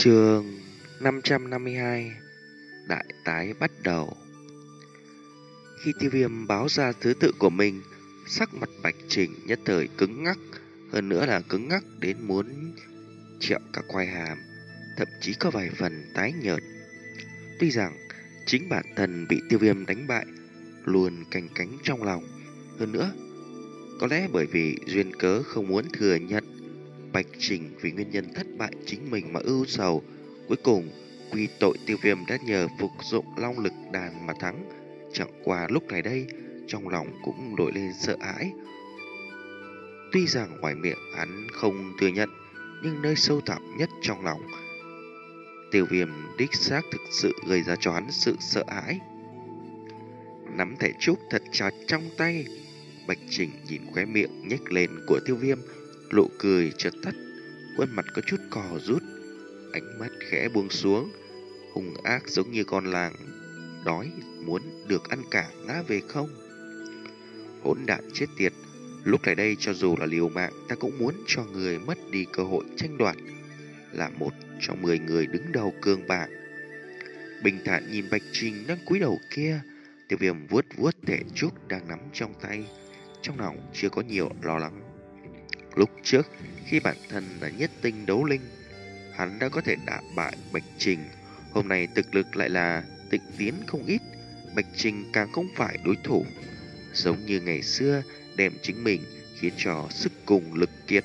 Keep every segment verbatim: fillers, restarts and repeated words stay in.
Chương năm trăm năm mươi hai. Đại tái bắt đầu. Khi Tiêu Viêm báo ra thứ tự của mình, sắc mặt Bạch Trình nhất thời cứng ngắc, hơn nữa là cứng ngắc đến muốn trẹo cả quai hàm, thậm chí có vài phần tái nhợt. Tuy rằng chính bản thân bị Tiêu Viêm đánh bại luôn canh cánh trong lòng, hơn nữa có lẽ bởi vì duyên cớ không muốn thừa nhận, Bạch Trình vì nguyên nhân thất bại chính mình mà ưu sầu, cuối cùng quy tội Tiêu Viêm đã nhờ phục dụng long lực đàn mà thắng. Chẳng qua lúc này đây, trong lòng cũng nổi lên sợ hãi. Tuy rằng ngoài miệng hắn không thừa nhận, nhưng nơi sâu thẳm nhất trong lòng, Tiêu Viêm đích xác thực sự gây ra cho hắn sự sợ hãi. Nắm thẻ trúc thật chặt trong tay, Bạch Trình nhìn khóe miệng nhếch lên của Tiêu Viêm, nụ cười chợt tắt, khuôn mặt có chút cò rút, ánh mắt khẽ buông xuống, hung ác giống như con làng đói muốn được ăn cả ngã về không. Hỗn đản chết tiệt, lúc này đây cho dù là liều mạng, ta cũng muốn cho người mất đi cơ hội tranh đoạt, là một trong mười người đứng đầu cương bảng. Bình thản nhìn Bạch Trình đang cúi đầu kia, Tiêu Viêm vuốt vuốt thẻ trúc đang nắm trong tay, trong lòng chưa có nhiều lo lắng. Lúc trước, khi bản thân là nhất tinh đấu linh, hắn đã có thể đả bại Bạch Trình. Hôm nay thực lực lại là tịnh tiến không ít, Bạch Trình càng không phải đối thủ. Giống như ngày xưa, đem chính mình khiến cho sức cùng lực kiệt.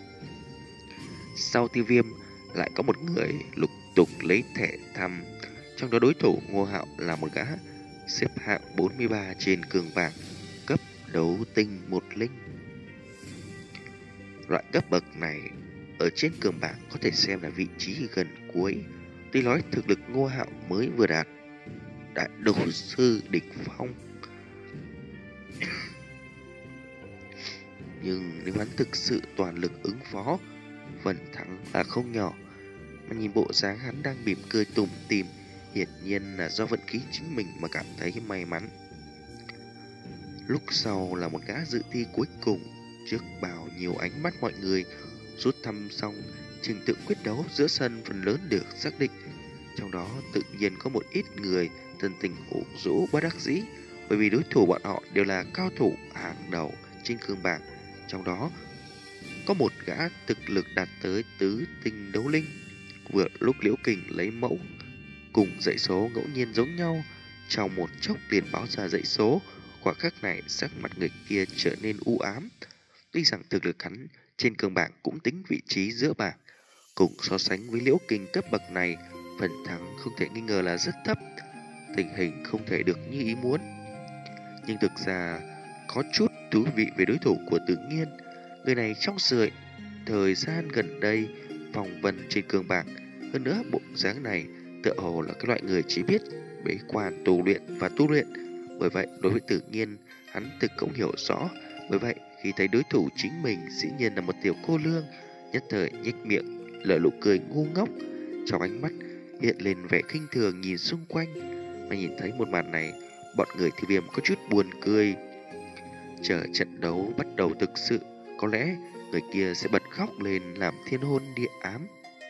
Sau Tiêu Viêm, lại có một người lục tục lấy thẻ thăm. Trong đó đối thủ Ngô Hạo là một gã xếp hạng bốn mươi ba trên cường bảng, cấp đấu tinh một linh. Loại cấp bậc này ở trên cường bảng có thể xem là vị trí gần cuối. Tuy nói thực lực Ngô Hạo mới vừa đạt đại đấu sư đỉnh phong, nhưng nếu hắn thực sự toàn lực ứng phó, phần thắng là không nhỏ. Mà nhìn bộ dáng hắn đang mỉm cười tủm tỉm, hiển nhiên là do vận khí chính mình mà cảm thấy may mắn. Lúc sau là một gã dự thi cuối cùng, trước bao nhiêu ánh mắt mọi người. Rút thăm xong, trình tự quyết đấu giữa sân phần lớn được xác định. Trong đó tự nhiên có một ít người thân tình ủ rũ bất đắc dĩ, bởi vì đối thủ bọn họ đều là cao thủ hàng đầu trên cương bảng. Trong đó có một gã thực lực đạt tới tứ tinh đấu linh. Vừa lúc Liễu Kình lấy mẫu cùng dãy số ngẫu nhiên giống nhau, trong một chốc liền báo ra dãy số. Khoảnh khắc này, sắc mặt người kia trở nên u ám. Tuy rằng thực lực hắn trên cương bảng cũng tính vị trí giữa bảng, cùng so sánh với Liễu Kình cấp bậc này, phần thắng không thể nghi ngờ là rất thấp. Tình hình không thể được như ý muốn. Nhưng thực ra có chút thú vị về đối thủ của Tự Nhiên. Người này trong sợi thời gian gần đây vòng vần trên cương bảng, hơn nữa bộ dáng này tựa hồ là cái loại người chỉ biết bế quan tu luyện và tu luyện. Bởi vậy đối với Tự Nhiên, hắn thực cũng hiểu rõ. Bởi vậy khi thấy đối thủ chính mình dĩ nhiên là một tiểu cô nương, nhất thời nhếch miệng lở nụ cười ngu ngốc, trong ánh mắt hiện lên vẻ khinh thường nhìn xung quanh. Mà nhìn thấy một màn này, bọn người Tiêu Viêm có chút buồn cười. Chờ trận đấu bắt đầu thực sự, có lẽ người kia sẽ bật khóc lên làm thiên hôn địa ám.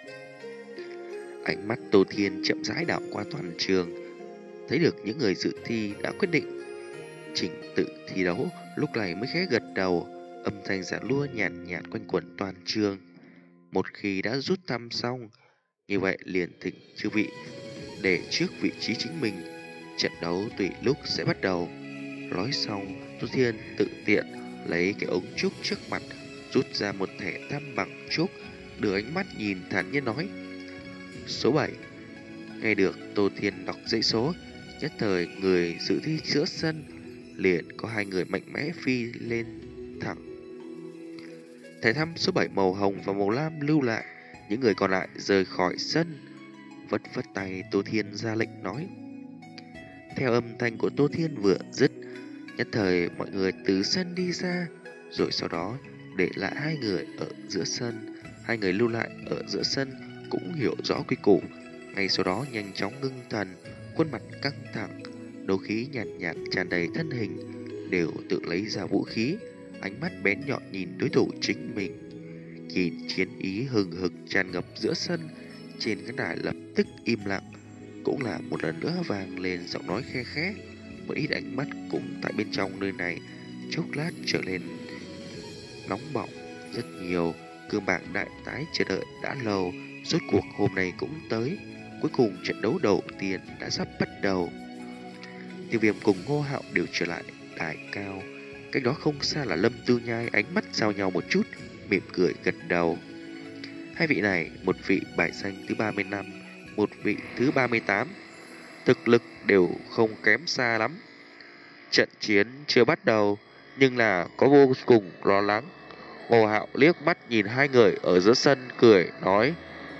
Ánh mắt Tô Thiên chậm rãi đảo qua toàn trường, thấy được những người dự thi đã quyết định chỉnh tự thi đấu, lúc này mới khẽ gật đầu. Âm thanh giả lua nhàn nhạt, nhạt quanh quẩn toàn trường. Một khi đã rút thăm xong, như vậy liền thỉnh chư vị để trước vị trí chính mình, trận đấu tùy lúc sẽ bắt đầu. Nói xong, Tô Thiên tự tiện lấy cái ống trúc trước mặt, rút ra một thẻ tam bằng trúc, đưa ánh mắt nhìn thản nhiên nói: số bảy. Nghe được Tô Thiên đọc dãy số, nhất thời người dự thi giữa sân liền có hai người mạnh mẽ phi lên thẳng. Thẻ thăm số bảy màu hồng và màu lam lưu lại, những người còn lại rời khỏi sân. Vất vất tay, Tô Thiên ra lệnh nói. Theo âm thanh của Tô Thiên vừa dứt, nhất thời mọi người từ sân đi ra, rồi sau đó để lại hai người ở giữa sân. Hai người lưu lại ở giữa sân cũng hiểu rõ quy củ, ngay sau đó nhanh chóng ngưng thần, khuôn mặt căng thẳng, đấu khí nhàn nhạt, nhạt tràn đầy thân hình, đều tự lấy ra vũ khí, ánh mắt bén nhọn nhìn đối thủ chính mình. Nhìn chiến ý hừng hực tràn ngập giữa sân, Trên cái đài lập tức im lặng. Cũng là một lần nữa vang lên giọng nói khe khẽ. Một ít ánh mắt cũng tại bên trong nơi này chốc lát trở lên nóng bỏng rất nhiều. Cương bảng đại tái chờ đợi đã lâu, rốt cuộc hôm nay cũng tới. Cuối cùng trận đấu đầu tiên đã sắp bắt đầu. Tiêu Viêm cùng Ngô Hạo đều trở lại đài cao. Cách đó không xa là Lâm Tư Nhai, ánh mắt giao nhau một chút, mỉm cười gật đầu. Hai vị này, một vị bài danh thứ ba mươi lăm, một vị thứ ba mươi tám, thực lực đều không kém xa lắm. Trận chiến chưa bắt đầu, nhưng là có vô cùng lo lắng. Ngô Hạo liếc mắt nhìn hai người ở giữa sân, cười nói.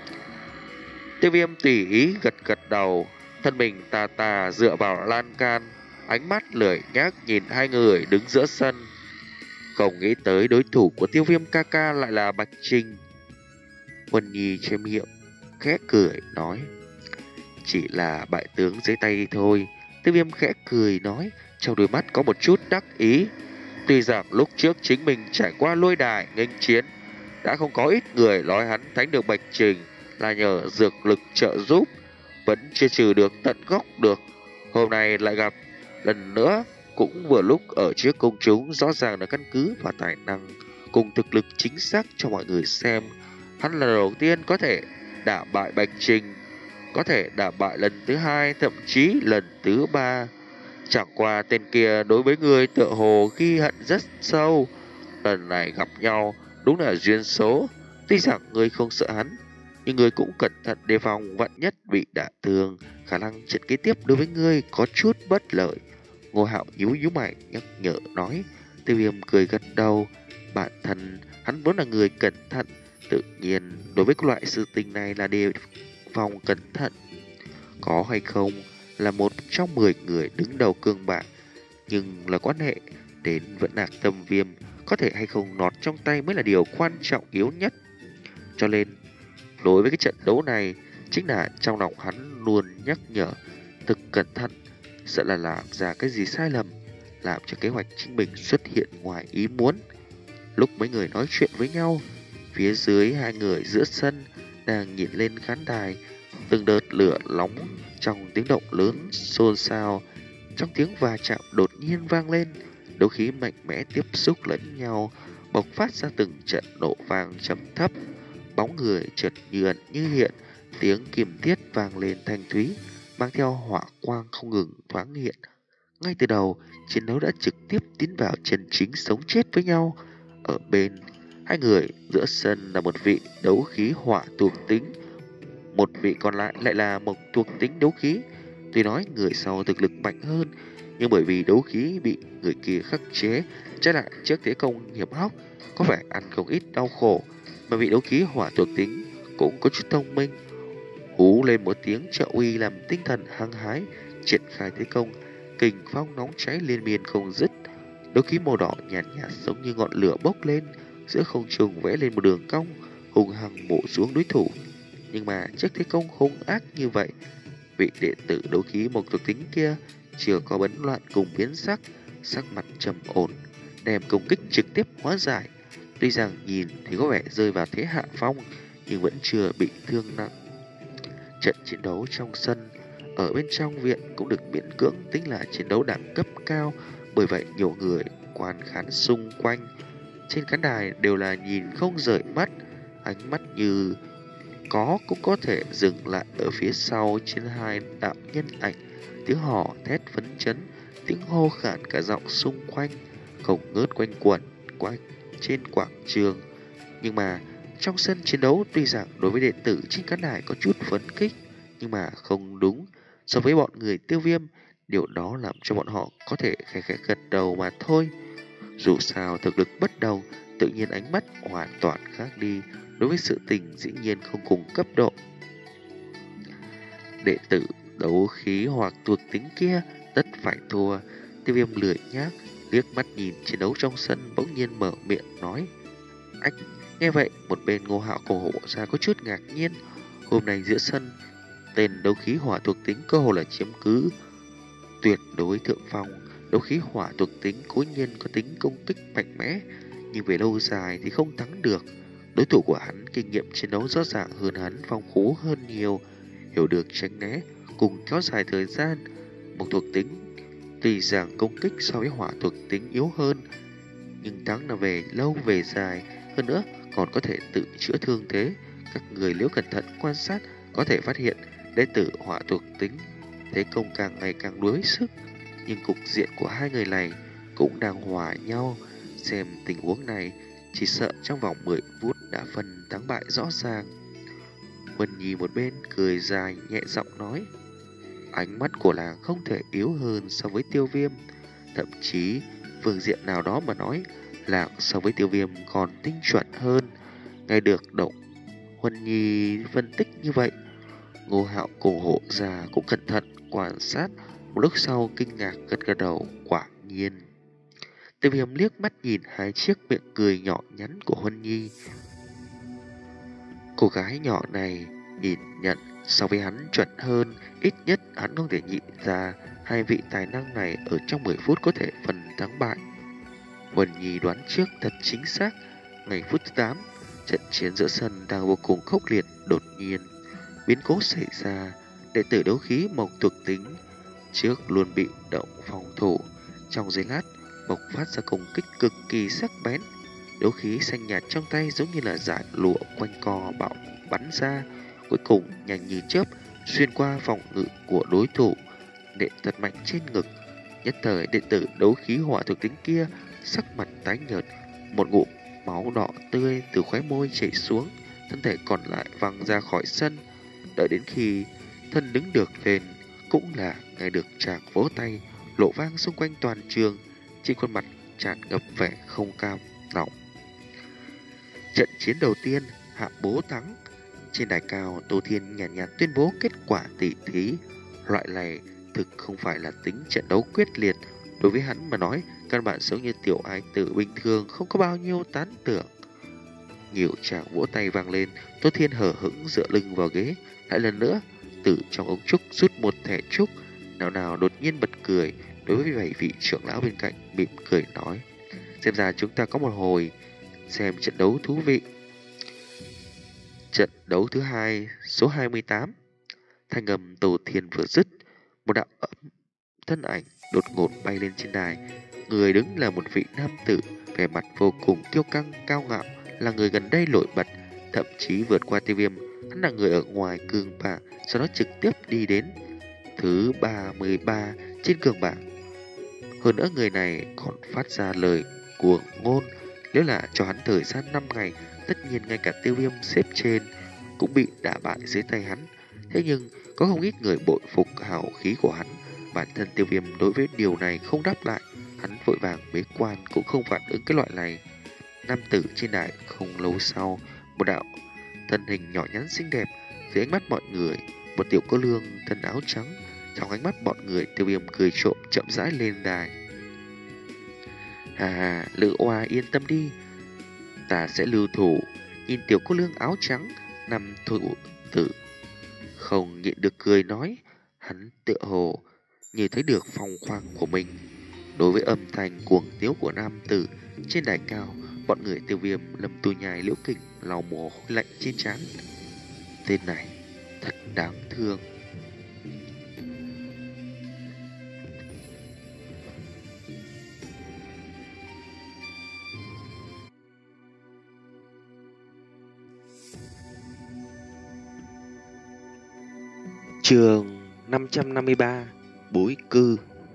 Tiêu Viêm tùy ý gật gật đầu, thân mình tà tà dựa vào lan can, ánh mắt lười nhác nhìn hai người đứng giữa sân. Không nghĩ tới đối thủ của Tiêu Viêm ca ca lại là Bạch Trình. Huân Nhi che miệng khẽ cười nói, chỉ là bại tướng dưới tay thôi. Tiêu Viêm khẽ cười nói, trong đôi mắt có một chút đắc ý. Tuy rằng lúc trước chính mình trải qua lôi đài nghênh chiến, đã không có ít người nói hắn thánh được Bạch Trình là nhờ dược lực trợ giúp, vẫn chưa trừ được tận gốc được. Hôm nay lại gặp lần nữa, cũng vừa lúc ở trước công chúng, rõ ràng là căn cứ và tài năng cùng thực lực chính xác cho mọi người xem. Hắn là đầu tiên có thể đả bại Bạch Trình, có thể đả bại lần thứ hai, thậm chí lần thứ ba. Chẳng qua tên kia đối với người tựa hồ ghi hận rất sâu. Lần này gặp nhau đúng là duyên số. Tuy rằng người không sợ hắn, nhưng người cũng cẩn thận đề phòng vạn nhất bị đả thương. Khả năng trận kế tiếp đối với ngươi có chút bất lợi. Ngô Hạo nhíu nhíu mày nhắc nhở nói. Tiêu Viêm cười gật đầu. Bản thân hắn vốn là người cẩn thận, tự nhiên đối với loại sự tình này là đề phòng cẩn thận. Có hay không là một trong mười người đứng đầu cương bảng, nhưng là quan hệ đến Vẫn Lạc Tâm Viêm có thể hay không nọt trong tay mới là điều quan trọng yếu nhất. Cho nên đối với cái trận đấu này, chính là trong lòng hắn luôn nhắc nhở thực cẩn thận, sợ là làm ra cái gì sai lầm, làm cho kế hoạch chính mình xuất hiện ngoài ý muốn. Lúc mấy người nói chuyện với nhau, phía dưới hai người giữa sân đang nhìn lên khán đài, từng đợt lửa nóng trong tiếng động lớn xôn xao. Trong tiếng va chạm đột nhiên vang lên, đấu khí mạnh mẽ tiếp xúc lẫn nhau, bộc phát ra từng trận nổ vang trầm thấp. Bóng người chợt như ẩn như hiện, tiếng kim thiết vang lên thanh thúy, mang theo hỏa quang không ngừng thoáng hiện. Ngay từ đầu, chiến đấu đã trực tiếp tiến vào chân chính sống chết với nhau. Ở bên hai người giữa sân là một vị đấu khí hỏa thuộc tính, một vị còn lại lại là một thuộc tính đấu khí. Tuy nói người sau thực lực mạnh hơn, nhưng bởi vì đấu khí bị người kia khắc chế, trái lại trước thế công hiểm hóc có vẻ ăn không ít đau khổ. Mà vị đấu khí hỏa thuộc tính cũng có chút thông minh, hú lên một tiếng trợ uy làm tinh thần hăng hái, triển khai thế công. Kình phong nóng cháy liên miên không dứt, đấu khí màu đỏ nhạt nhạt giống như ngọn lửa bốc lên, giữa không trung vẽ lên một đường cong hung hăng bổ xuống đối thủ. Nhưng mà trước thế công hung ác như vậy, vị đệ tử đấu khí một thuộc tính kia chưa có bấn loạn cùng biến sắc, sắc mặt trầm ổn, đem công kích trực tiếp hóa giải. Tuy rằng nhìn thì có vẻ rơi vào thế hạ phong, nhưng vẫn chưa bị thương nặng. Trận chiến đấu trong sân ở bên trong viện cũng được miễn cưỡng tính là chiến đấu đẳng cấp cao, bởi vậy nhiều người quan khán xung quanh trên khán đài đều là nhìn không rời mắt, ánh mắt như có cũng có thể dừng lại ở phía sau trên hai đạo nhân ảnh. Tiếng hò thét phấn chấn, tiếng hô khản cả giọng xung quanh không ngớt quanh quẩn quanh trên quảng trường. Nhưng mà trong sân chiến đấu, tuy rằng đối với đệ tử trên khán đài có chút phấn khích, nhưng mà không đúng. So với bọn người Tiêu Viêm, điều đó làm cho bọn họ có thể khẽ khẽ gật đầu mà thôi. Dù sao thực lực bất đồng, tự nhiên ánh mắt hoàn toàn khác đi. Đối với sự tình dĩ nhiên không cùng cấp độ. Đệ tử đấu khí hoặc thuộc tính kia tất phải thua. Tiêu Viêm lười nhác liếc mắt nhìn chiến đấu trong sân, bỗng nhiên mở miệng nói. Ách, nghe vậy một bên Ngô Hạo cổ hộ ra có chút ngạc nhiên. Hôm nay giữa sân, tên đấu khí hỏa thuộc tính cơ hồ là chiếm cứ tuyệt đối thượng phong. Đấu khí hỏa thuộc tính cố nhiên có tính công kích mạnh mẽ, nhưng về lâu dài thì không thắng được. Đối thủ của hắn kinh nghiệm chiến đấu rõ ràng hơn hắn, phong phú hơn nhiều, hiểu được tránh né cùng kéo dài thời gian. Một thuộc tính tuy rằng công kích so với hỏa thuộc tính yếu hơn, nhưng thắng là về lâu về dài, hơn nữa còn có thể tự chữa thương thế. Các người nếu cẩn thận quan sát có thể phát hiện đệ tử hỏa thuộc tính thế công càng ngày càng đuối sức, nhưng cục diện của hai người này cũng đang hòa nhau. Xem tình huống này, chỉ sợ trong vòng mười phút đã phân thắng bại rõ ràng. Huân Nhi một bên cười dài nhẹ giọng nói, ánh mắt của nàng không thể yếu hơn so với Tiêu Viêm, thậm chí phương diện nào đó mà nói, nàng so với Tiêu Viêm còn tinh chuẩn hơn. Nghe được động Huân Nhi phân tích như vậy, Ngô Hạo cùng Hộ Già cũng cẩn thận quan sát, một lúc sau kinh ngạc gật gật đầu. Quả nhiên. Tiêu Viêm liếc mắt nhìn hai chiếc miệng cười nhỏ nhắn của Huân Nhi. Cô gái nhỏ này nhìn nhận so với hắn chuẩn hơn, ít nhất hắn không thể nhịn ra hai vị tài năng này ở trong mười phút có thể phần thắng bại. Huân Nhi đoán trước thật chính xác. Ngày phút thứ tám, trận chiến giữa sân đang vô cùng khốc liệt. Đột nhiên biến cố xảy ra, đệ tử đấu khí Mộc thuộc tính trước luôn bị động phòng thủ, trong giây lát bộc phát ra công kích cực kỳ sắc bén. Đấu khí xanh nhạt trong tay giống như là dải lụa quanh co bạo bắn ra, cuối cùng nhanh như chớp xuyên qua phòng ngự của đối thủ, nện thật mạnh trên ngực. Nhất thời đệ tử đấu khí hỏa thuộc tính kia sắc mặt tái nhợt, một ngụm máu đỏ tươi từ khóe môi chảy xuống, thân thể còn lại văng ra khỏi sân. Đợi đến khi thân đứng được lên, cũng là nghe được chàng vỗ tay lộ vang xung quanh toàn trường, trên khuôn mặt tràn ngập vẻ không cam lòng. Trận chiến đầu tiên, Hạ Bố thắng. Trên đài cao, Tô Thiên nhàn nhạt, nhạt tuyên bố kết quả tỷ thí. Loại này thực không phải là tính trận đấu quyết liệt, đối với hắn mà nói, căn bản giống như tiểu ai tử bình thường, không có bao nhiêu tán tưởng. Nhiều chàng vỗ tay vang lên, Tô Thiên hờ hững dựa lưng vào ghế, lại lần nữa từ trong ống trúc rút một thẻ trúc, nào nào đột nhiên bật cười. Đối với bảy vị trưởng lão bên cạnh mỉm cười nói, xem ra chúng ta có một hồi xem trận đấu thú vị. Trận đấu thứ hai, số hai mươi tám. Thanh âm Tô Thiên vừa dứt, một đạo ấm thân ảnh đột ngột bay lên trên đài. Người đứng là một vị nam tử, vẻ mặt vô cùng kiêu căng cao ngạo, là người gần đây nổi bật, thậm chí vượt qua Tiêu Viêm. Hắn là người ở ngoài cường bảng, sau đó trực tiếp đi đến thứ ba mươi ba trên cường bảng. Hơn nữa người này còn phát ra lời cuồng ngôn, nếu là cho hắn thời gian năm ngày, tất nhiên ngay cả Tiêu Viêm xếp trên cũng bị đả bại dưới tay hắn. Thế nhưng có không ít người bội phục hào khí của hắn. Bản thân Tiêu Viêm đối với điều này không đáp lại, hắn vội vàng bế quan cũng không phản ứng cái loại này. Nam tử trên đài không lâu sau, một đạo thân hình nhỏ nhắn xinh đẹp, dưới ánh mắt mọi người, một tiểu cô nương thân áo trắng. Trong ánh mắt bọn người, Tiêu Viêm cười trộm chậm rãi lên đài. Hà hà, Lữ Oa yên tâm đi, ta sẽ lưu thủ. Nhìn tiểu cô nương áo trắng nằm thủ tử, không nhịn được cười nói, hắn tựa hồ như thấy được phong khoáng của mình. Đối với âm thanh cuồng tiếu của nam tử trên đài cao, bọn người Tiêu Viêm, Lâm Tu Nhai, Liễu Kình lau mồ hôi lạnh trên trán. Tên này thật đáng thương. Chương năm trăm năm mươi ba. Bối cư.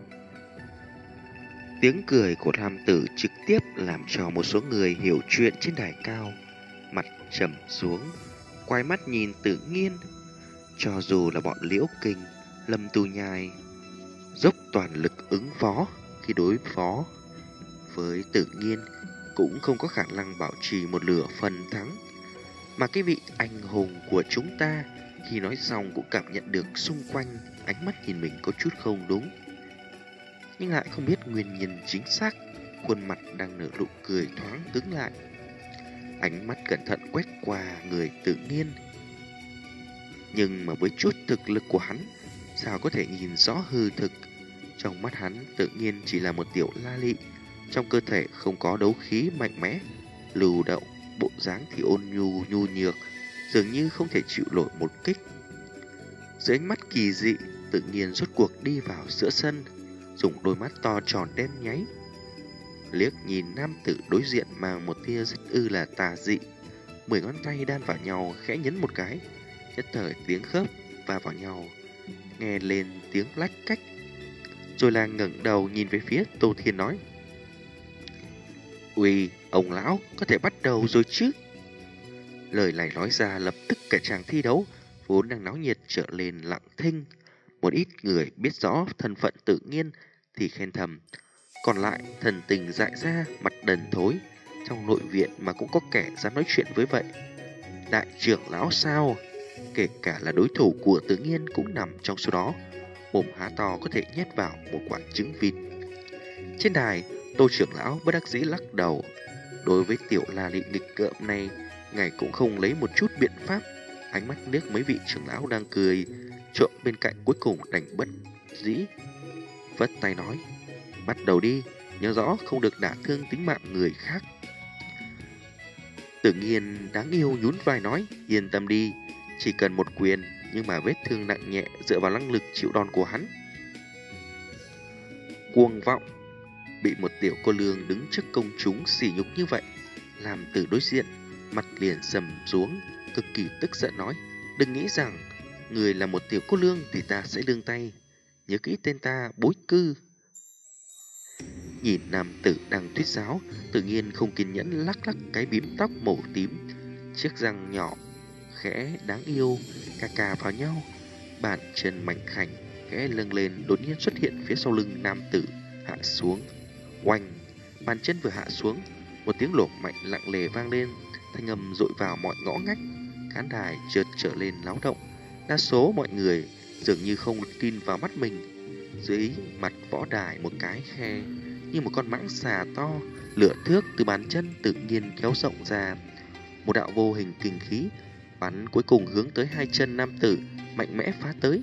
Tiếng cười của nam tử trực tiếp làm cho một số người hiểu chuyện trên đài cao mặt trầm xuống, quay mắt nhìn Tự Nhiên. Cho dù là bọn Liễu Kình, Lâm Tu Nhai dốc toàn lực ứng phó, khi đối phó với Tự Nhiên cũng không có khả năng bảo trì một nửa phần thắng. Mà cái vị anh hùng của chúng ta khi nói xong cũng cảm nhận được xung quanh ánh mắt nhìn mình có chút không đúng, nhưng lại không biết nguyên nhân chính xác. Khuôn mặt đang nở nụ cười thoáng cứng lại, ánh mắt cẩn thận quét qua người Tự Nhiên. Nhưng mà với chút thực lực của hắn, sao có thể nhìn rõ hư thực? Trong mắt hắn, Tự Nhiên chỉ là một tiểu la lị, trong cơ thể không có đấu khí mạnh mẽ lưu động, bộ dáng thì ôn nhu nhu nhược, dường như không thể chịu nổi một kích. Dưới ánh mắt kỳ dị, tự nhiên rốt cuộc đi vào giữa sân, dùng đôi mắt to tròn đen nháy liếc nhìn nam tử đối diện mang một tia rất ư là tà dị. Mười ngón tay đan vào nhau khẽ nhấn một cái, nhất thời tiếng khớp va vào nhau, nghe lên tiếng lách cách. Rồi là ngẩng đầu nhìn về phía Tô Thiên nói: "Uy, ông lão có thể bắt đầu rồi chứ?" Lời này nói ra lập tức cả chàng thi đấu vốn đang náo nhiệt trở lên lặng thinh. Một ít người biết rõ thân phận Tự Nhiên thì khen thầm, còn lại thần tình dại ra, mặt đần thối. Trong nội viện mà cũng có kẻ dám nói chuyện với vậy. Đại trưởng lão sao? Kể cả là đối thủ của Tự Nhiên cũng nằm trong số đó. Mồm há to có thể nhét vào một quả trứng vịt. Trên đài, Tô trưởng lão bất đắc dĩ lắc đầu. Đối với tiểu la lị nghịch ngợm này, ngài cũng không lấy một chút biện pháp. Ánh mắt liếc mấy vị trưởng lão đang cười trộm bên cạnh, cuối cùng đành bất dĩ vất tay nói: "Bắt đầu đi, nhớ rõ không được đả thương tính mạng người khác." Tự Nhiên đáng yêu nhún vai nói: "Yên tâm đi, chỉ cần một quyền, nhưng mà vết thương nặng nhẹ dựa vào năng lực chịu đòn của hắn." Cuồng vọng, bị một tiểu cô lương đứng trước công chúng sỉ nhục như vậy, làm từ đối diện mặt liền sầm xuống, cực kỳ tức giận nói: "Đừng nghĩ rằng người là một tiểu cô lương thì ta sẽ đương tay. Nhớ kỹ tên ta, Bối Cư." Nhìn nam tử đang thuyết giáo, Tự Nhiên không kiên nhẫn lắc lắc cái bím tóc màu tím, chiếc răng nhỏ khẽ đáng yêu cà cà vào nhau, bàn chân mảnh khảnh khẽ lâng lên, đột nhiên xuất hiện phía sau lưng nam tử, hạ xuống. Oanh, bàn chân vừa hạ xuống, một tiếng lổ mạnh lặng lề vang lên, thanh âm dội vào mọi ngõ ngách. Khán đài chợt trở lên náo động, đa số mọi người dường như không tin vào mắt mình. Dưới mặt võ đài một cái khe như một con mãng xà to, lửa thước từ bàn chân tự nhiên kéo rộng ra. Một đạo vô hình kinh khí bắn cuối cùng hướng tới hai chân nam tử, mạnh mẽ phá tới.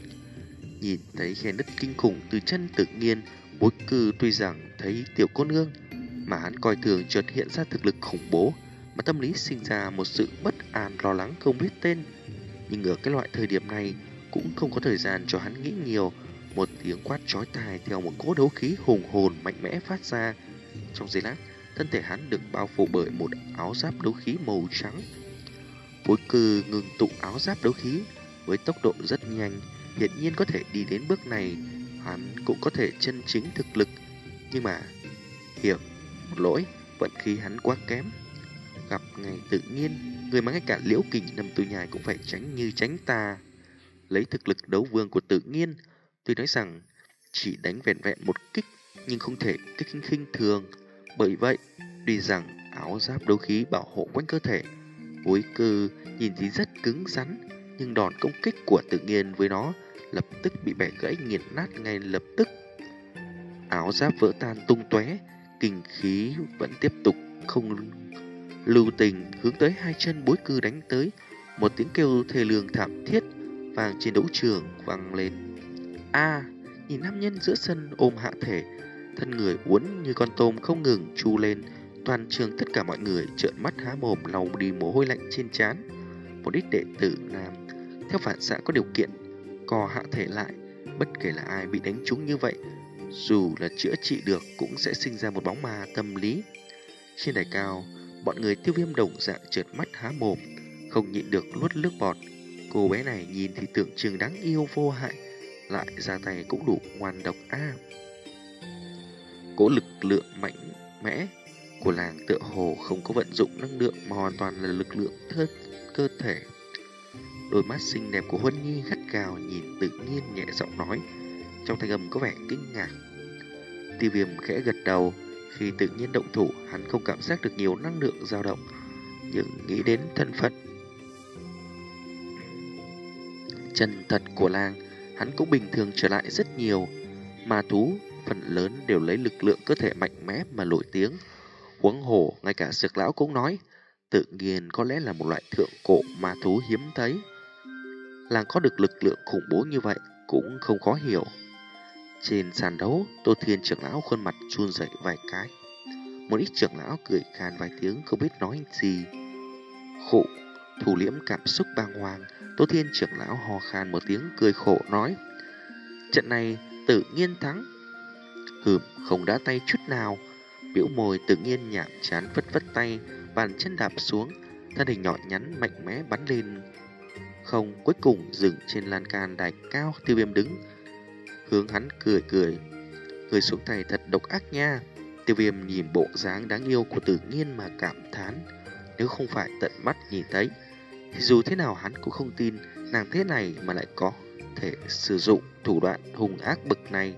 Nhìn thấy khe nứt kinh khủng từ chân Tự Nhiên, Bối Cư tuy rằng thấy tiểu cô nương mà hắn coi thường chợt hiện ra thực lực khủng bố, mà tâm lý sinh ra một sự bất an lo lắng không biết tên. Nhưng ở cái loại thời điểm này cũng không có thời gian cho hắn nghĩ nhiều. Một tiếng quát chói tai theo một cỗ đấu khí hùng hồn mạnh mẽ phát ra. Trong giây lát, thân thể hắn được bao phủ bởi một áo giáp đấu khí màu trắng. Bối Cư ngừng tụ áo giáp đấu khí với tốc độ rất nhanh, hiển nhiên có thể đi đến bước này, hắn cũng có thể chân chính thực lực. Nhưng mà hiểu một lỗi, vận khí hắn quá kém. Gặp ngày Tự Nhiên, người mà ngay cả Liễu Kình Nằm Tù Nhai cũng phải tránh như tránh tà. Lấy thực lực đấu vương của Tự Nhiên, tuy nói rằng chỉ đánh vẹn vẹn một kích, nhưng không thể kích khinh khinh thường. Bởi vậy, tuy rằng áo giáp đấu khí bảo hộ quanh cơ thể, Bối Cư nhìn thì rất cứng rắn, nhưng đòn công kích của Tự Nhiên với nó lập tức bị bẻ gãy nghiền nát ngay lập tức. Áo giáp vỡ tan tung tóe, kinh khí vẫn tiếp tục không lưu tình hướng tới hai chân Bối Cư đánh tới. Một tiếng kêu thê lương thảm thiết vang trên đấu trường vang lên. A, nhìn nam nhân giữa sân ôm hạ thể, thân người uốn như con tôm không ngừng chu lên. Toàn trường tất cả mọi người trợn mắt há mồm lau đi mồ hôi lạnh trên trán. Một ít đệ tử nam theo phản xạ có điều kiện co hạ thể lại. Bất kể là ai bị đánh trúng như vậy, dù là chữa trị được cũng sẽ sinh ra một bóng ma tâm lý. Trên đài cao, bọn người Tiêu Viêm đồng dạng trợn mắt há mồm, không nhịn được nuốt nước bọt. Cô bé này nhìn thì tưởng chừng đáng yêu vô hại, lại ra tay cũng đủ ngoan độc a. À. Cỗ lực lượng mạnh mẽ của làng tựa hồ không có vận dụng năng lượng mà hoàn toàn là lực lượng thơ, cơ thể. Đôi mắt xinh đẹp của Huân Nhi gắt gao nhìn Tự Nhiên, nhẹ giọng nói, trong thanh âm có vẻ kinh ngạc. Tiêu Viêm khẽ gật đầu. Khi Tự Nhiên động thủ, hắn không cảm giác được nhiều năng lượng dao động, nhưng nghĩ đến thân phận chân thật của làng, hắn cũng bình thường trở lại rất nhiều. Ma thú phần lớn đều lấy lực lượng cơ thể mạnh mẽ mà nổi tiếng. Huống hồ ngay cả Dược lão cũng nói, Tự Nhiên có lẽ là một loại thượng cổ ma thú hiếm thấy. Làng có được lực lượng khủng bố như vậy cũng không khó hiểu. Trên sàn đấu, Tô Thiên trưởng lão khuôn mặt run rẩy vài cái. Một ít trưởng lão cười khan vài tiếng không biết nói gì. Khổ, thủ liễm cảm xúc bàng hoàng, Tô Thiên trưởng lão hò khan một tiếng cười khổ nói: trận này Tự Nhiên thắng. Hừm, không đá tay chút nào. Biểu môi Tự Nhiên nhảm chán vất vất tay, bàn chân đạp xuống, thân hình nhỏ nhắn mạnh mẽ bắn lên không, cuối cùng dừng trên lan can đài cao. Tiêu Viêm đứng hướng hắn cười cười: người xuống tay thật độc ác nha. Tiêu Viêm nhìn bộ dáng đáng yêu của Tự Nhiên mà cảm thán, nếu không phải tận mắt nhìn thấy thì dù thế nào hắn cũng không tin nàng thế này mà lại có thể sử dụng thủ đoạn hung ác bực này.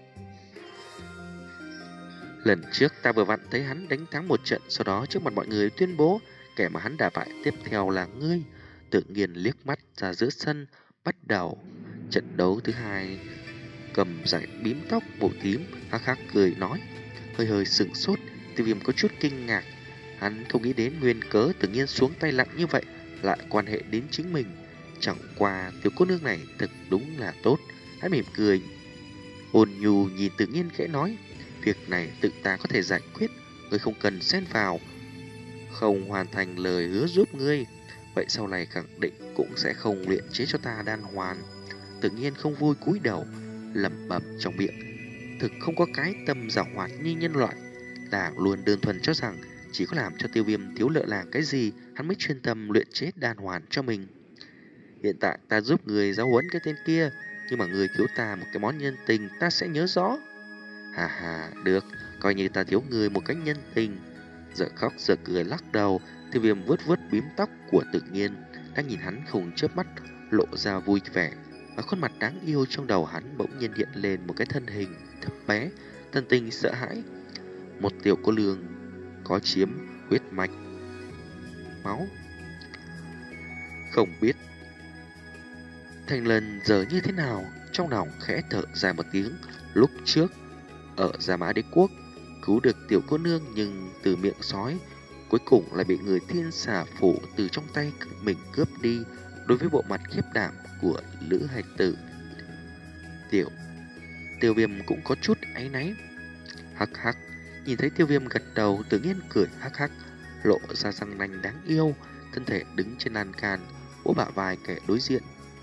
Lần trước ta vừa vặn thấy hắn đánh thắng một trận, sau đó trước mặt mọi người tuyên bố kẻ mà hắn đả bại tiếp theo là ngươi. Tự Nhiên liếc mắt ra giữa sân, bắt đầu trận đấu thứ hai. Cầm giải bím tóc màu tím hắc hắc cười nói, hơi hơi sững sốt. Tiêu Viêm có chút kinh ngạc, hắn không nghĩ đến nguyên cớ Tự Nhiên xuống tay lặng như vậy lại quan hệ đến chính mình. Chẳng qua tiểu cô nương này thực đúng là tốt. Hắn mỉm cười ôn nhu nhìn Tự Nhiên khẽ nói, việc này tự ta có thể giải quyết, ngươi không cần xen vào. Không hoàn thành lời hứa giúp ngươi, vậy sau này khẳng định cũng sẽ không luyện chế cho ta đan hoàn. Tự Nhiên không vui cúi đầu lẩm bẩm trong miệng, thực không có cái tâm giảo hoạt như nhân loại. Nàng luôn đơn thuần cho rằng chỉ có làm cho Tiêu Viêm thiếu lợ làng cái gì, hắn mới chuyên tâm luyện chế đan hoàn cho mình. Hiện tại ta giúp người giáo huấn cái tên kia, nhưng mà người thiếu ta một cái món nhân tình ta sẽ nhớ rõ. Hà hà, được, coi như ta thiếu người một cái nhân tình. Giờ khóc giờ cười lắc đầu, Tiêu Viêm vuốt vuốt bím tóc của Tự Nhiên, đang nhìn hắn không chớp mắt, lộ ra vui vẻ. Và khuôn mặt đáng yêu trong đầu hắn bỗng nhiên hiện lên một cái thân hình thấp bé, thân tình sợ hãi. Một tiểu cô nương có chiếm huyết mạch máu, không biết Thành Lần giờ như thế nào. Trong lòng khẽ thở dài một tiếng. Lúc trước ở Gia Mã Đế Quốc cứu được tiểu cô nương, nhưng từ miệng sói cuối cùng lại bị người Thiên Xà Phủ từ trong tay mình cướp đi. Đối với bộ mặt khiếp đảm của Lữ Hạch Tử, Tiểu Tiêu Viêm cũng có chút áy náy. Hắc hắc, nhìn thấy Tiêu Viêm gật đầu, Tự Nhiên cười hắc hắc, lộ ra răng nanh đáng yêu, thân thể đứng trên lan can, vỗ bả vai kẻ đối diện.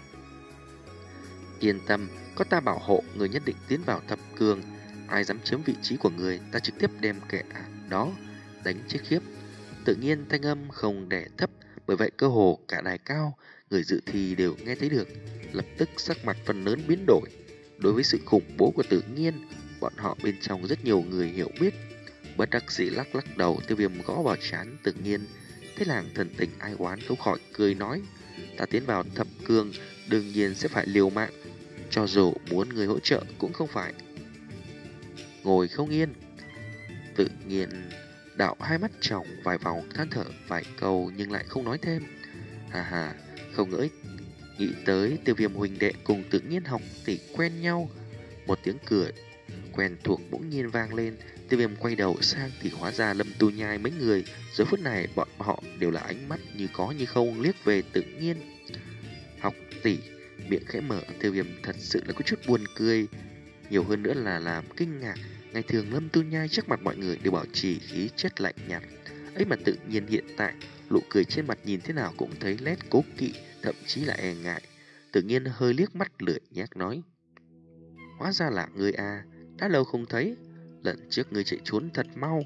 Yên tâm, có ta bảo hộ, người nhất định tiến vào thập cường. Ai dám chiếm vị trí của người, ta trực tiếp đem kẻ đó đánh chết khiếp. Tự Nhiên thanh âm không đè thấp, bởi vậy cơ hồ cả đài cao người dự thi đều nghe thấy được. Lập tức sắc mặt phần lớn biến đổi. Đối với sự khủng bố của Tự Nhiên, bọn họ bên trong rất nhiều người hiểu biết. Bất đắc dĩ lắc lắc đầu, Tiêu Viêm gõ vào trán Tự Nhiên. Thế làng thần tình ai oán không khỏi cười nói, ta tiến vào thập cường đương nhiên sẽ phải liều mạng, cho dù muốn người hỗ trợ cũng không phải ngồi không yên. Tự Nhiên đạo hai mắt tròng vài vòng, than thở vài câu nhưng lại không nói thêm. Hà hà, không ngỡ nghĩ tới Tiêu Viêm huynh đệ cùng Tự Nhiên học tỷ quen nhau. Một tiếng cười quen thuộc bỗng nhiên vang lên. Tiêu Viêm quay đầu sang thì hóa ra Lâm Tu Nhai mấy người. Giờ phút này bọn họ đều là ánh mắt như có như không liếc về Tự Nhiên. Học tỷ, miệng khẽ mở, Tiêu Viêm thật sự là có chút buồn cười, nhiều hơn nữa là làm kinh ngạc. Ngày thường Lâm Tu Nhai trước mặt mọi người đều bảo trì khí chất lạnh nhạt, ấy mà Tự Nhiên hiện tại nụ cười trên mặt nhìn thế nào cũng thấy nét cố kỵ, thậm chí là e ngại. Tự Nhiên hơi liếc mắt lười nhác nói, hóa ra là ngươi à, đã lâu không thấy, lần trước ngươi chạy trốn thật mau.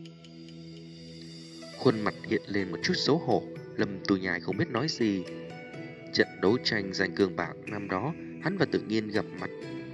Khuôn mặt hiện lên một chút xấu hổ. Lâm Tu Nhai không biết nói gì. Trận đấu tranh giành cường bảng năm đó, hắn và Tự Nhiên gặp mặt.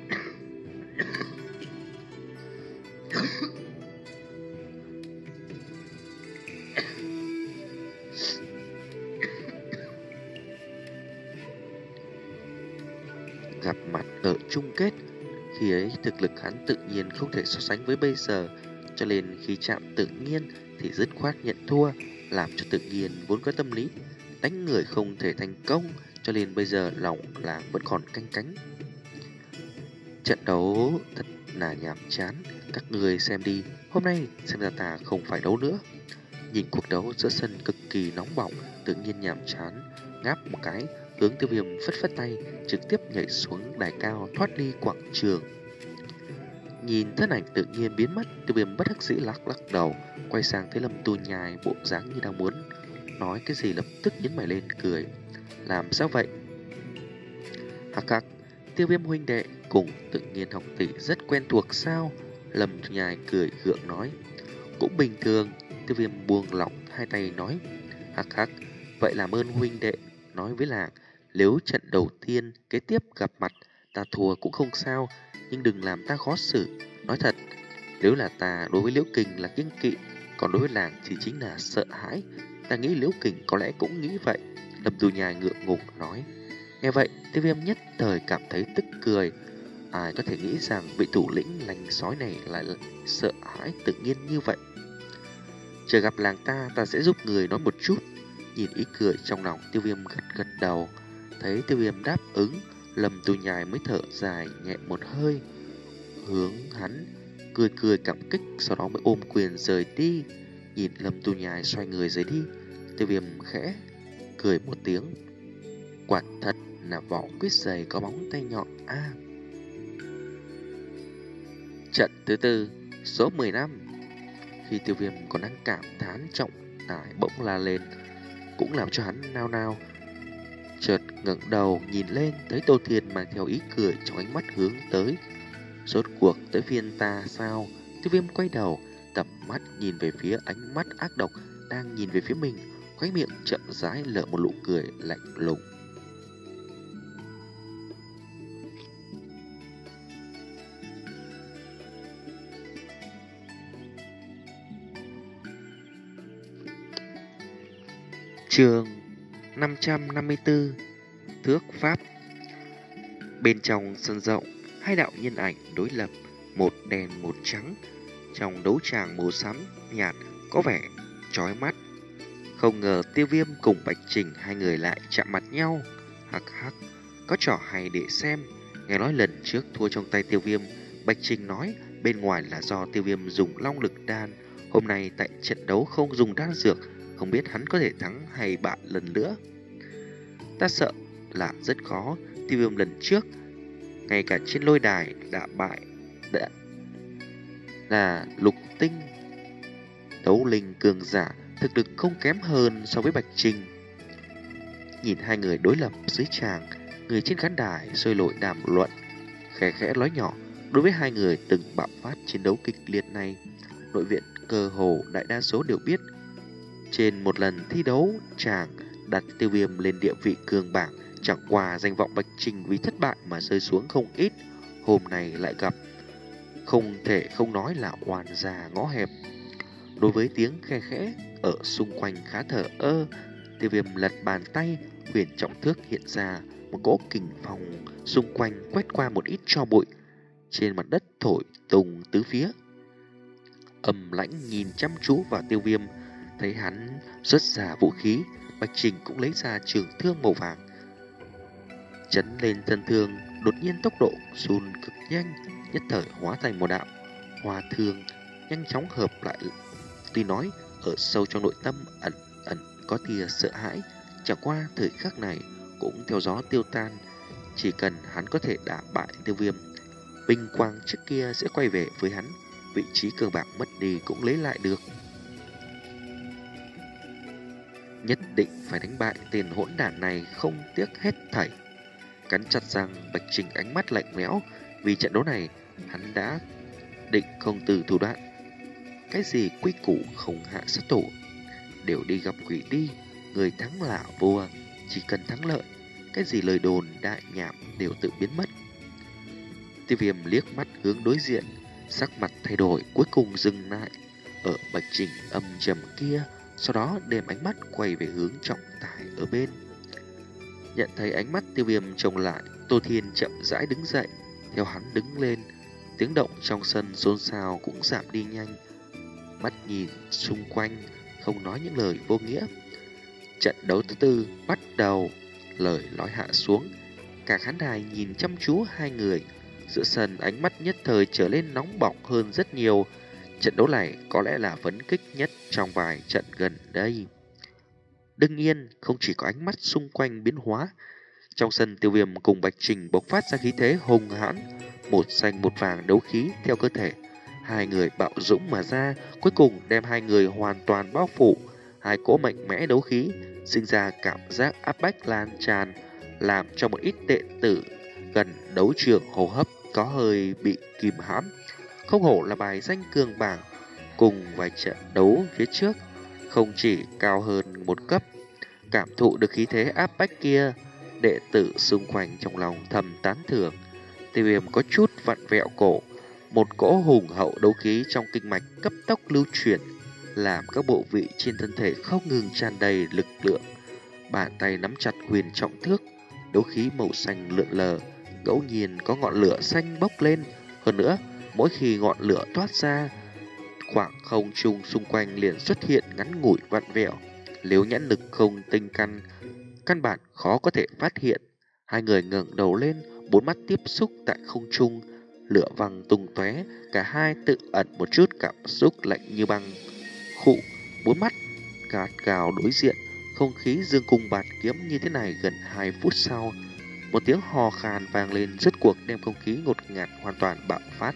Gặp mặt ở chung kết. Khi ấy thực lực hắn tự nhiên không thể so sánh với bây giờ, cho nên khi chạm Tự Nhiên thì dứt khoát nhận thua, làm cho Tự Nhiên vốn có tâm lý đánh người không thể thành công, cho nên bây giờ lòng làng vẫn còn canh cánh. Trận đấu thật là nhàm chán, các người xem đi, hôm nay xem ra ta không phải đấu nữa. Nhìn cuộc đấu giữa sân cực kỳ nóng bỏng, Tự Nhiên nhàm chán ngáp một cái, hướng Tiêu Viêm phất phất tay, trực tiếp nhảy xuống đài cao thoát ly quảng trường. nhìn thân ảnh tự nhiên biến mất, Tiêu Viêm bất đắc dĩ lắc lắc đầu, quay sang thấy Lâm Tu Nhai bộ dáng như đang muốn nói cái gì, lập tức nhấn mày lên cười. Làm sao vậy? Hắc hắc, Tiêu Viêm huynh đệ cùng tự nhiên học tỷ rất quen thuộc sao? Lâm Tu Nhai cười gượng nói. Cũng bình thường. Tiêu Viêm buông lỏng hai tay nói. Hắc hắc, vậy làm ơn huynh đệ nói với làng, nếu trận đầu tiên kế tiếp gặp mặt ta thua cũng không sao, nhưng đừng làm ta khó xử. Nói thật, nếu là ta đối với Liễu Kình là kiêng kỵ, còn đối với làng thì chính là sợ hãi. Ta nghĩ Liễu Kình có lẽ cũng nghĩ vậy. Lâm Tu Nhai ngượng ngùng nói. Nghe vậy, Tiêu Viêm nhất thời cảm thấy tức cười. Ai có thể nghĩ rằng vị thủ lĩnh lành sói này lại sợ hãi tự nhiên như vậy. Chờ gặp làng ta, ta sẽ giúp người nói một chút. Nhìn ý cười trong lòng, Tiêu Viêm gật gật đầu. Thấy Tiêu Viêm đáp ứng, Lâm Tu Nhai mới thở dài nhẹ một hơi, hướng hắn cười cười cảm kích, sau đó mới ôm quyền rời đi. Nhìn Lâm Tu Nhai xoay người rời đi, Tiêu Viêm khẽ cười một tiếng. Quả thật là vỏ quyết dày có bóng tay nhọn a. À. Trận thứ tư, số mười lăm. Khi Tiêu Viêm còn đang cảm thán trọng tải bỗng la lên, cũng làm cho hắn nao nao. Chợt ngẩng đầu nhìn lên, thấy Tô Thiên mang theo ý cười trong ánh mắt hướng tới. Rốt cuộc tới phiên ta sao? Tiêu Viêm quay đầu, tập mắt nhìn về phía ánh mắt ác độc đang nhìn về phía mình, khóe miệng chậm rãi lở một nụ cười lạnh lùng. Chương năm trăm năm mươi tư, Thước Pháp. Bên trong sân rộng, hai đạo nhân ảnh đối lập, một đen một trắng, trong đấu tràng màu xám nhạt có vẻ chói mắt. Không ngờ Tiêu Viêm cùng Bạch Trình hai người lại chạm mặt nhau. Hắc hắc, có trò hay để xem. Nghe nói lần trước thua trong tay Tiêu Viêm, Bạch Trình nói bên ngoài là do Tiêu Viêm dùng long lực đan. Hôm nay tại trận đấu không dùng đan dược, không biết hắn có thể thắng hay bại lần nữa. Ta sợ là rất khó. Tiêu Viêm lần trước ngay cả trên lôi đài đã bại đã là lục tinh đấu linh cường giả, thực lực không kém hơn so với Bạch Trình. Nhìn hai người đối lập dưới tràng, người trên khán đài sôi nổi đàm luận, khẽ khẽ nói nhỏ. Đối với hai người từng bạo phát chiến đấu kịch liệt này, nội viện cơ hồ đại đa số đều biết. Trên một lần thi đấu, chàng đặt Tiêu Viêm lên địa vị cường bảng, chẳng qua danh vọng Bạch Trình vì thất bại mà rơi xuống không ít. Hôm nay lại gặp, không thể không nói là oan gia ngõ hẹp. Đối với tiếng khe khẽ ở xung quanh khá thở ơ, Tiêu Viêm lật bàn tay, huyền trọng thước hiện ra một cỗ kình phong xung quanh, quét qua một ít tro bụi trên mặt đất thổi tung tứ phía. Âm lãnh nhìn chăm chú vào Tiêu Viêm, thấy hắn xuất ra vũ khí, Bạch Trình cũng lấy ra trường thương màu vàng, chấn lên thân thương. Đột nhiên tốc độ run cực nhanh, nhất thời hóa thành một đạo hoa thương, nhanh chóng hợp lại. Tuy nói ở sâu trong nội tâm ẩn ẩn có tia sợ hãi, chẳng qua thời khắc này cũng theo gió tiêu tan. Chỉ cần hắn có thể đả bại Tiêu Viêm, vinh quang trước kia sẽ quay về với hắn, vị trí cường bảng mất đi cũng lấy lại được. Nhất định phải đánh bại tên hỗn đản này, không tiếc hết thảy. Cắn chặt răng, Bạch Trình ánh mắt lạnh lẽo. Vì trận đấu này, hắn đã định không từ thủ đoạn. Cái gì quy củ không hạ sát thủ, đều đi gặp quỷ đi. Người thắng là vua, chỉ cần thắng lợi, cái gì lời đồn đại nhảm đều tự biến mất. Tiêu Viêm liếc mắt hướng đối diện, sắc mặt thay đổi, cuối cùng dừng lại ở Bạch Trình âm trầm kia, sau đó đem ánh mắt quay về hướng trọng tài ở bên. Nhận thấy ánh mắt Tiêu Viêm trông lại, Tô Thiên chậm rãi đứng dậy, theo hắn đứng lên. Tiếng động trong sân xôn xao cũng giảm đi nhanh. Mắt nhìn xung quanh, không nói những lời vô nghĩa. Trận đấu thứ tư bắt đầu. Lời nói hạ xuống, cả khán đài nhìn chăm chú hai người. Giữa sân ánh mắt nhất thời trở lên nóng bỏng hơn rất nhiều. Trận đấu này có lẽ là phấn khích nhất trong vài trận gần đây. Đương nhiên, không chỉ có ánh mắt xung quanh biến hóa, Trong sân, Tiêu Viêm cùng Bạch Trình bộc phát ra khí thế hùng hãn, một xanh một vàng đấu khí theo cơ thể. Hai người bạo dũng mà ra, cuối cùng đem hai người hoàn toàn bao phủ. Hai cỗ mạnh mẽ đấu khí sinh ra cảm giác áp bách lan tràn, làm cho một ít đệ tử gần đấu trường hô hấp có hơi bị kìm hãm. Không hổ là bài danh cường bảng, cùng vài trận đấu phía trước không chỉ cao hơn một cấp. Cảm thụ được khí thế áp bách kia, đệ tử xung quanh trong lòng thầm tán thưởng. Tiêu Viêm có chút vặn vẹo cổ, một cỗ hùng hậu đấu khí trong kinh mạch cấp tốc lưu chuyển, làm các bộ vị trên thân thể không ngừng tràn đầy lực lượng. Bàn tay nắm chặt huyền trọng thước, đấu khí màu xanh lượn lờ, ngẫu nhiên có ngọn lửa xanh bốc lên. Hơn nữa, mỗi khi ngọn lửa thoát ra, khoảng không trung xung quanh liền xuất hiện ngắn ngủi vặn vẹo. Nếu nhãn lực không tinh căn, căn bản khó có thể phát hiện. Hai người ngẩng đầu lên, bốn mắt tiếp xúc tại không trung, lửa văng tung tóe, cả hai tự ẩn một chút cảm xúc lạnh như băng. Khụ, bốn mắt gạt gào đối diện, không khí dương cung bạt kiếm như thế này. Gần hai phút sau, một tiếng hò khan vang lên, rốt cuộc đem không khí ngột ngạt hoàn toàn bạo phát.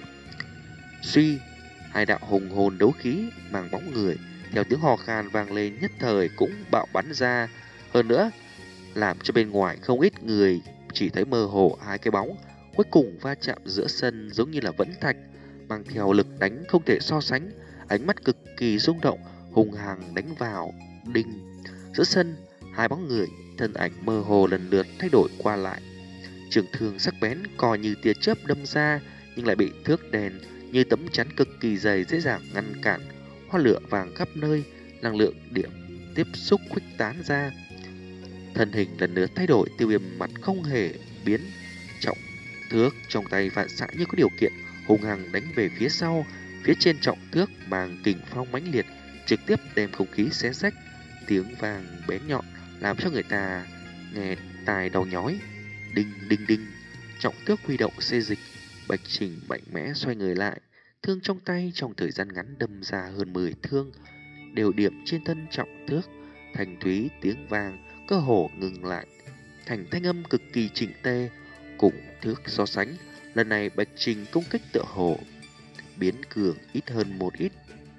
Suy, hai đạo hùng hồn đấu khí mang bóng người theo tiếng hò khan vang lên nhất thời cũng bạo bắn ra. Hơn nữa, làm cho bên ngoài không ít người chỉ thấy mơ hồ hai cái bóng, cuối cùng va chạm giữa sân giống như là vẫn thạch, mang theo lực đánh không thể so sánh. Ánh mắt cực kỳ rung động, hùng hằng đánh vào đinh. Giữa sân, hai bóng người thân ảnh mơ hồ lần lượt thay đổi qua lại. Trường thương sắc bén coi như tia chớp đâm ra, nhưng lại bị thước đèn như tấm chắn cực kỳ dày dễ dàng ngăn cản. Hoa lửa vàng khắp nơi, năng lượng điểm tiếp xúc khuếch tán ra. Thân hình lần nữa thay đổi, Tiêu Viêm mặt không hề biến, trọng thước trong tay phản xạ như có điều kiện, hung hăng đánh về phía sau. Phía trên trọng thước mang kình phong mãnh liệt, trực tiếp đem không khí xé rách. Tiếng vang bén nhọn làm cho người ta nghe tai đau nhói. Đinh đinh đinh, trọng thước huy động xê dịch. Bạch Trình mạnh mẽ xoay người lại, thương trong tay trong thời gian ngắn đâm ra hơn mười thương, đều điểm trên thân trọng thước. Thành thúy tiếng vang cơ hồ ngừng lại, thành thanh âm cực kỳ chỉnh tê. Cùng thước so sánh, lần này Bạch Trình công kích tựa hồ biến cường ít hơn một ít.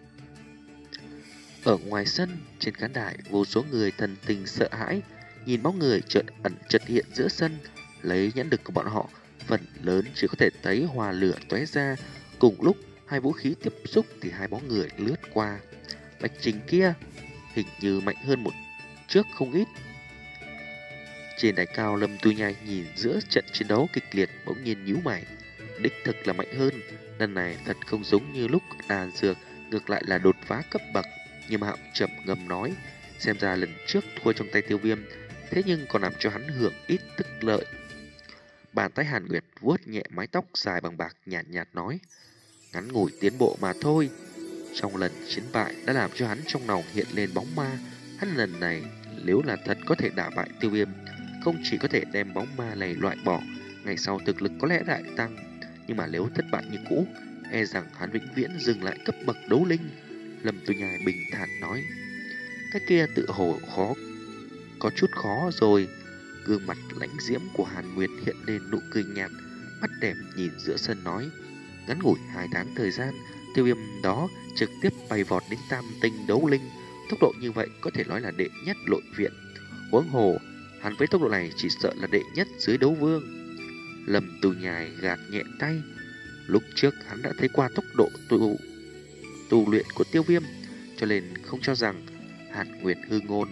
Ở ngoài sân, trên khán đài, vô số người thần tình sợ hãi, nhìn bóng người chợt ẩn chợt hiện giữa sân. Lấy nhãn lực của bọn họ, phần lớn chỉ có thể thấy hòa lửa tóe ra. Cùng lúc hai vũ khí tiếp xúc thì hai bóng người lướt qua. Bạch Trình kia hình như mạnh hơn một trước không ít. Trên đài cao, Lâm Tu Nhai nhìn giữa trận chiến đấu kịch liệt, bỗng nhiên nhíu mày. Đích thực là mạnh hơn, lần này thật không giống như lúc đàn dược, ngược lại là đột phá cấp bậc. Nhưng mà Hạo trầm ngâm nói, xem ra lần trước thua trong tay Tiêu Viêm, thế nhưng còn làm cho hắn hưởng ít tức lợi. Bàn tay Hàn Nguyệt vuốt nhẹ mái tóc dài bằng bạc, nhạt nhạt nói, ngắn ngủi tiến bộ mà thôi. Trong lần chiến bại đã làm cho hắn trong lòng hiện lên bóng ma. Hắn lần này nếu là thật có thể đả bại Tiêu Viêm, không chỉ có thể đem bóng ma này loại bỏ, ngày sau thực lực có lẽ đại tăng. Nhưng mà nếu thất bại như cũ, e rằng hắn vĩnh viễn dừng lại cấp bậc đấu linh. Lâm Tu Nhai bình thản nói, cái kia tự hồ khó, có chút khó rồi. Gương mặt lãnh diễm của Hàn Nguyệt hiện lên nụ cười nhạt, mắt đẹp nhìn giữa sân nói, ngắn ngủi hai tháng thời gian, Tiêu Viêm đó trực tiếp bay vọt đến tam tinh đấu linh. Tốc độ như vậy có thể nói là đệ nhất nội viện. Huống hồ, hắn với tốc độ này chỉ sợ là đệ nhất dưới đấu vương. Lâm Tu Nhai gạt nhẹ tay, lúc trước hắn đã thấy qua tốc độ tu, tu luyện của Tiêu Viêm, cho nên không cho rằng Hàn Nguyệt hư ngôn.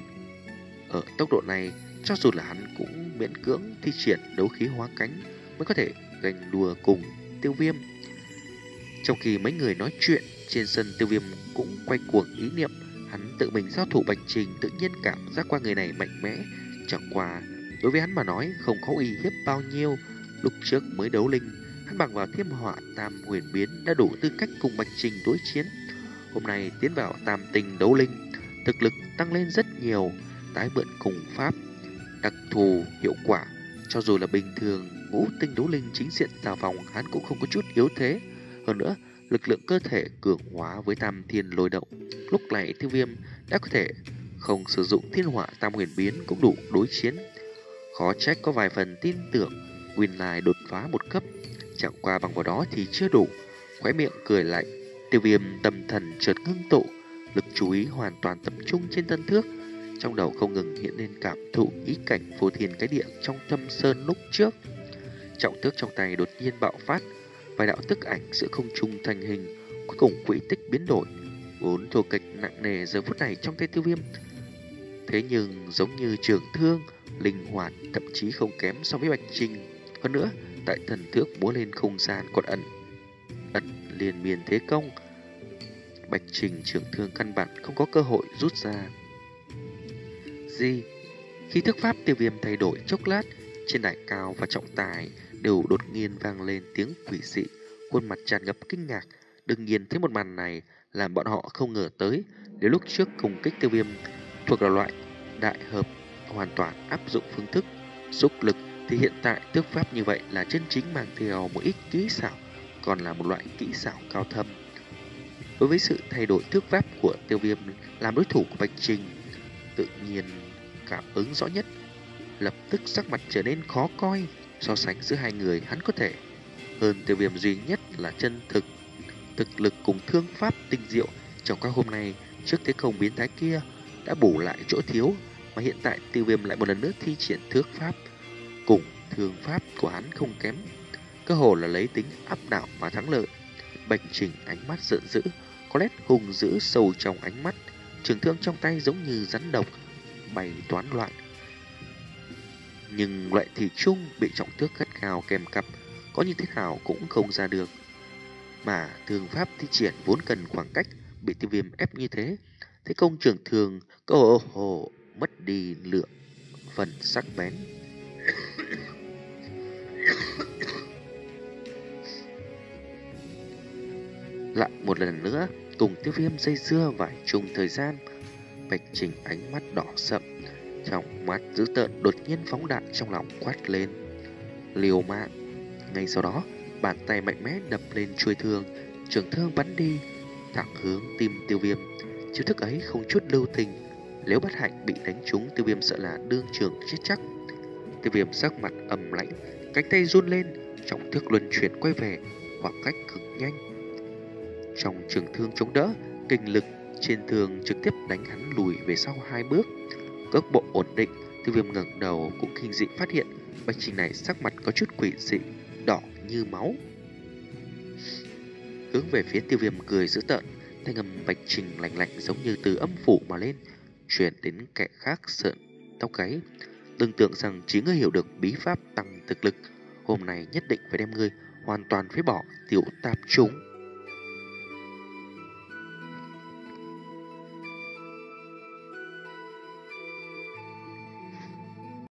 Ở tốc độ này, cho dù là hắn cũng miễn cưỡng thi triển đấu khí hóa cánh mới có thể ganh đua cùng Tiêu Viêm. Trong khi mấy người nói chuyện, trên sân Tiêu Viêm cũng quay cuồng ý niệm. Hắn tự mình giao thủ Bạch Trình, tự nhiên cảm giác qua người này mạnh mẽ. Chẳng qua, đối với hắn mà nói không có uy hiếp bao nhiêu. Lúc trước mới đấu linh, hắn bằng vào Thiêm Hỏa Tam Huyền Biến đã đủ tư cách cùng Bạch Trình đối chiến. Hôm nay tiến vào tam tinh đấu linh, thực lực tăng lên rất nhiều, tái mượn cùng pháp đặc thù hiệu quả. Cho dù là bình thường ngũ tinh đấu linh chính diện giao vòng, hắn cũng không có chút yếu thế. Hơn nữa, lực lượng cơ thể cường hóa với tam thiên lôi động, lúc này Tiêu Viêm đã có thể không sử dụng Thiên Hỏa Tam Huyền Biến cũng đủ đối chiến. Khó trách có vài phần tin tưởng nguyên lai đột phá một cấp, chẳng qua bằng vào đó thì chưa đủ. Khóe miệng cười lạnh, Tiêu Viêm tâm thần chợt ngưng tụ, lực chú ý hoàn toàn tập trung trên thân thước, trong đầu không ngừng hiện lên cảm thụ ý cảnh phô thiên cái địa trong thâm sơn lúc trước. Trọng thước trong tay đột nhiên bạo phát, vài đạo tức ảnh giữa không trung thành hình, cuối cùng quỹ tích biến đổi, vốn thô kịch nặng nề giờ phút này trong tay Tiêu Viêm, thế nhưng giống như trường thương, linh hoạt, thậm chí không kém so với Bạch Trình. Hơn nữa, tại thần thước múa lên không gian còn ẩn ẩn liên miên thế công, Bạch Trình trường thương căn bản không có cơ hội rút ra. Gì? Khi thức pháp Tiêu Viêm thay đổi chốc lát, trên đài cao và trọng tài đều đột nhiên vang lên tiếng quỷ dị, khuôn mặt tràn ngập kinh ngạc. Đương nhiên thấy một màn này làm bọn họ không ngờ tới, nếu lúc trước cùng kích Tiêu Viêm thuộc là loại đại hợp hoàn toàn áp dụng phương thức xúc lực, thì hiện tại tước pháp như vậy là chân chính mang theo một ít kỹ xảo, còn là một loại kỹ xảo cao thâm. Đối với sự thay đổi tước pháp của Tiêu Viêm làm đối thủ của Bạch Trình, tự nhiên cảm ứng rõ nhất, lập tức sắc mặt trở nên khó coi. So sánh giữa hai người, hắn có thể hơn Tiêu Viêm duy nhất là chân thực thực lực cùng thương pháp tinh diệu. Trong các hôm nay, trước thế công biến thái kia đã bù lại chỗ thiếu, mà hiện tại Tiêu Viêm lại một lần nữa thi triển thước pháp cùng thương pháp của hắn không kém, cơ hồ là lấy tính áp đảo mà thắng lợi. Bạch Trình ánh mắt giận dữ, có nét hung dữ sâu trong ánh mắt, trường thương trong tay giống như rắn độc bay toán loạn, nhưng loại thủy chung bị trọng thước gắt gao kèm cặp, có như thế nào cũng không ra được. Mà thương pháp thi triển vốn cần khoảng cách, bị Tiêu Viêm ép như thế, thế công trường thường cơ hồ hồ mất đi lượng phần sắc bén. Lại một lần nữa cùng Tiêu Viêm dây dưa vài chung thời gian, Bạch Trình ánh mắt đỏ sậm, trong mắt dữ tợn đột nhiên phóng đại, trong lòng quát lên liều mạng. Ngay sau đó, bàn tay mạnh mẽ đập lên chuôi thương, trường thương bắn đi thẳng hướng tim Tiêu Viêm. Chiêu thức ấy không chút lưu tình, nếu bất hạnh bị đánh trúng, Tiêu Viêm sợ là đương trường chết chắc. Tiêu Viêm sắc mặt ầm lạnh, cánh tay run lên, trọng thước luân chuyển quay về, khoảng cách cực nhanh. Trong trường thương chống đỡ, kinh lực trên thương trực tiếp đánh hắn lùi về sau hai bước. Cước bộ ổn định, Tiêu Viêm ngẩng đầu cũng kinh dị phát hiện Bạch Trình này sắc mặt có chút quỷ dị, đỏ như máu. Hướng về phía Tiêu Viêm cười dữ tợn, thanh âm Bạch Trình lạnh lạnh giống như từ âm phủ mà lên, truyền đến kẻ khác sợn tóc gáy. Đừng tưởng rằng chỉ ngươi hiểu được bí pháp tăng thực lực, hôm nay nhất định phải đem ngươi hoàn toàn phế bỏ tiểu tạp chủng.